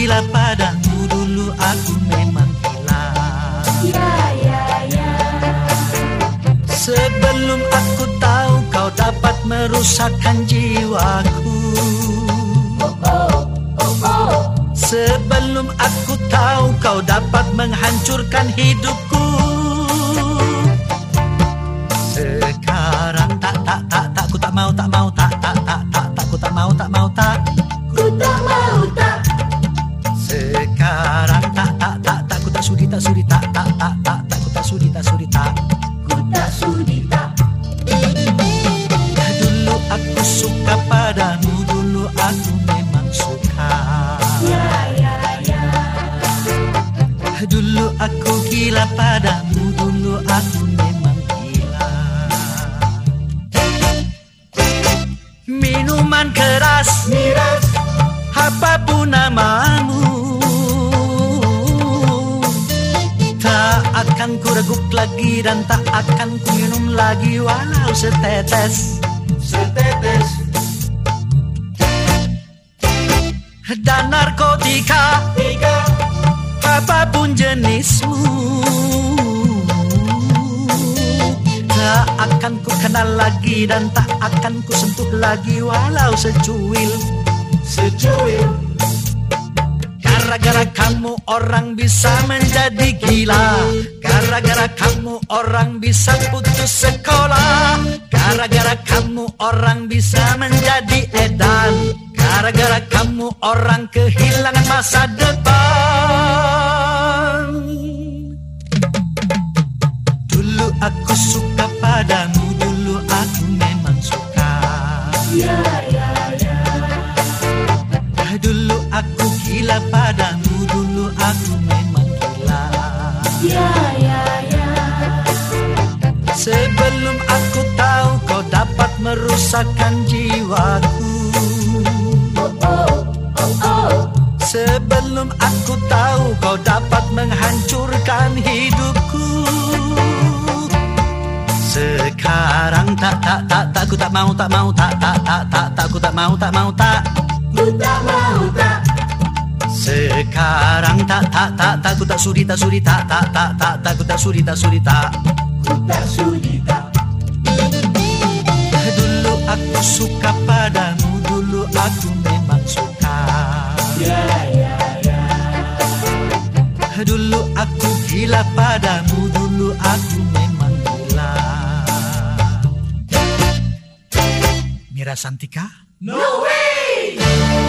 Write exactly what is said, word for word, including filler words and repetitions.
gila padamu, dulu aku memang gila. Ya, ya, ya. Sebelum aku tahu kau dapat merusakkan jiwaku. Oh, oh, oh, oh. Sebelum aku tahu kau dapat menghancurkan hidupku. Sekarang tak, tak, tak, tak, ku tak mau, tak mau, tak, tak, tak, tak, tak, ku tak mau, tak mau, tak. Ku tak mau, tak. Sekarang tak, tak, tak, tak, ku tak sudi, tak sudi, tak, tak, tak, tak, tak, ku tak sudi, tak sudi, tak. Ku tak sudi, tak. Dulu aku suka padamu, dulu aku memang suka. Ya, ya, ya. Dulu aku gila padamu, dulu aku memang gila. Minuman keras, Miras, apapun namamu, tak akan ku reguk lagi dan tak akan ku minum lagi walau setetes. setetes. Dan narkotika, Tiga, apapun jenismu, tak akan ku kenal lagi dan tak akan ku sentuh lagi walau secuil. secuil. Gara-gara kamu orang bisa menjadi gila. Gara-gara kamu orang bisa putus sekolah. Gara-gara kamu orang bisa menjadi edan. Gara-gara kamu orang kehilangan masa depan. Dulu aku suka padamu, dulu aku memang suka. Ya, ya, ya. Dulu aku gila padamu, dulu aku memang gila. Ya, ya, ya. Sebelum aku tahu kau dapat merusakkan jiwaku. Oh, oh, oh, oh. Sebelum aku tahu kau dapat menghancurkan hidupku. Sekarang tak, tak, tak, tak, ku tak mau, tak mau, tak, tak, tak, tak, tak, ku tak mau, tak mau, tak. Ku tak mau, tak. Sekarang tak, tak, tak, tak, ku tak sudi, tak sudi, tak, tak, tak, tak, tak, ku tak sudi, tak sudi, tak. Ku tak sudi, tak. Dulu aku suka padamu, dulu aku memang suka. Ya, ya, ya. Dulu aku gila padamu, dulu aku memang gila. Mira Santika? No way!